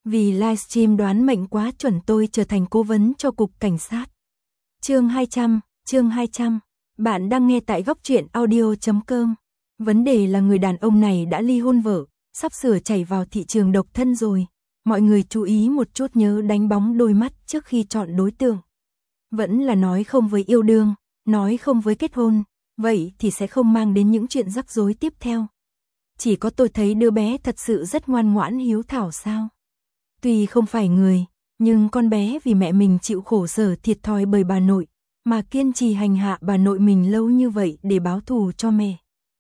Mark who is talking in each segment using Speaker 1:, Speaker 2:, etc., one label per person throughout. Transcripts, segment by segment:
Speaker 1: Vì livestream đoán mệnh quá chuẩn tôi trở thành cố vấn cho cục cảnh sát. Chương 200. Bạn đang nghe tại góc truyện audio.com. Vấn đề là người đàn ông này đã ly hôn vợ, sắp sửa chảy vào thị trường độc thân rồi. Mọi người chú ý một chút, nhớ đánh bóng đôi mắt trước khi chọn đối tượng. Vẫn là nói không với yêu đương, nói không với kết hôn, vậy thì sẽ không mang đến những chuyện rắc rối tiếp theo. Chỉ có tôi thấy đứa bé thật sự rất ngoan ngoãn hiếu thảo sao. Tuy không phải người, nhưng con bé vì mẹ mình chịu khổ sở thiệt thòi bởi bà nội, mà kiên trì hành hạ bà nội mình lâu như vậy để báo thù cho mẹ.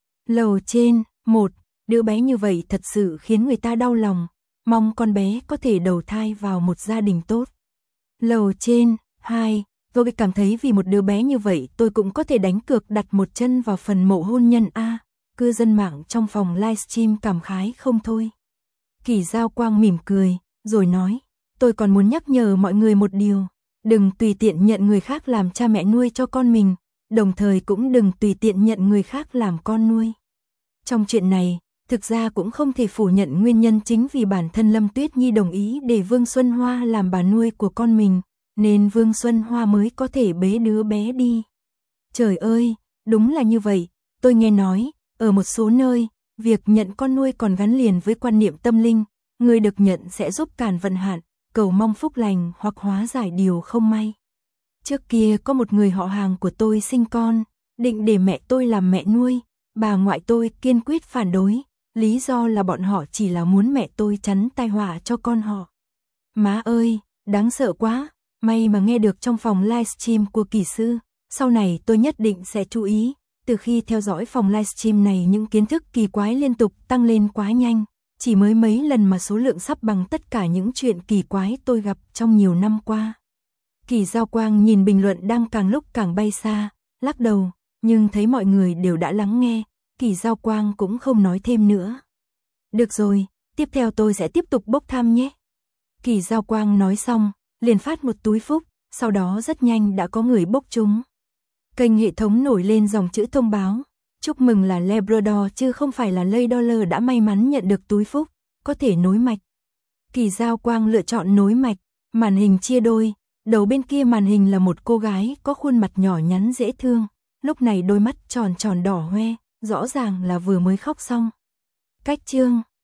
Speaker 1: Lầu trên, đứa bé như vậy thật sự khiến người ta đau lòng, mong con bé có thể đầu thai vào một gia đình tốt. Lầu trên, 2, tôi cảm thấy vì một đứa bé như vậy tôi cũng có thể đánh cược đặt một chân vào phần mộ hôn nhân a. Cư dân mạng trong phòng livestream cảm khái không thôi. Kỳ Giao Quang mỉm cười, rồi nói, tôi còn muốn nhắc nhở mọi người một điều, đừng tùy tiện nhận người khác làm cha mẹ nuôi cho con mình, đồng thời cũng đừng tùy tiện nhận người khác làm con nuôi. Trong chuyện này, thực ra cũng không thể phủ nhận nguyên nhân chính vì bản thân Lâm Tuyết Nhi đồng ý để Vương Xuân Hoa làm bà nuôi của con mình, nên Vương Xuân Hoa mới có thể bế đứa bé đi. Trời ơi, đúng là như vậy, tôi nghe nói, ở một số nơi, việc nhận con nuôi còn gắn liền với quan niệm tâm linh, người được nhận sẽ giúp càn vận hạn, cầu mong phúc lành hoặc hóa giải điều không may. Trước kia có một người họ hàng của tôi sinh con, định để mẹ tôi làm mẹ nuôi, bà ngoại tôi kiên quyết phản đối, lý do là bọn họ chỉ là muốn mẹ tôi chắn tai họa cho con họ. Má ơi, đáng sợ quá, may mà nghe được trong phòng livestream của Kỳ sư, sau này tôi nhất định sẽ chú ý. Từ khi theo dõi phòng livestream này, những kiến thức kỳ quái liên tục tăng lên quá nhanh, chỉ mới mấy lần mà số lượng sắp bằng tất cả những chuyện kỳ quái tôi gặp trong nhiều năm qua. Kỳ Giao Quang nhìn bình luận đang càng lúc càng bay xa, lắc đầu, nhưng thấy mọi người đều đã lắng nghe, Kỳ Giao Quang cũng không nói thêm nữa. Được rồi, tiếp theo tôi sẽ tiếp tục bốc thăm nhé. Kỳ Giao Quang nói xong, liền phát một túi phúc, sau đó rất nhanh đã có người bốc trúng. Kênh hệ thống nổi lên dòng chữ thông báo, chúc mừng là Labrador chứ không phải là Lay Dollar đã may mắn nhận được túi phúc, có thể nối mạch. Kỳ Giao Quang lựa chọn nối mạch, màn hình chia đôi, đầu bên kia màn hình là một cô gái có khuôn mặt nhỏ nhắn dễ thương, lúc này đôi mắt tròn tròn đỏ hoe, rõ ràng là vừa mới khóc xong. Cách chương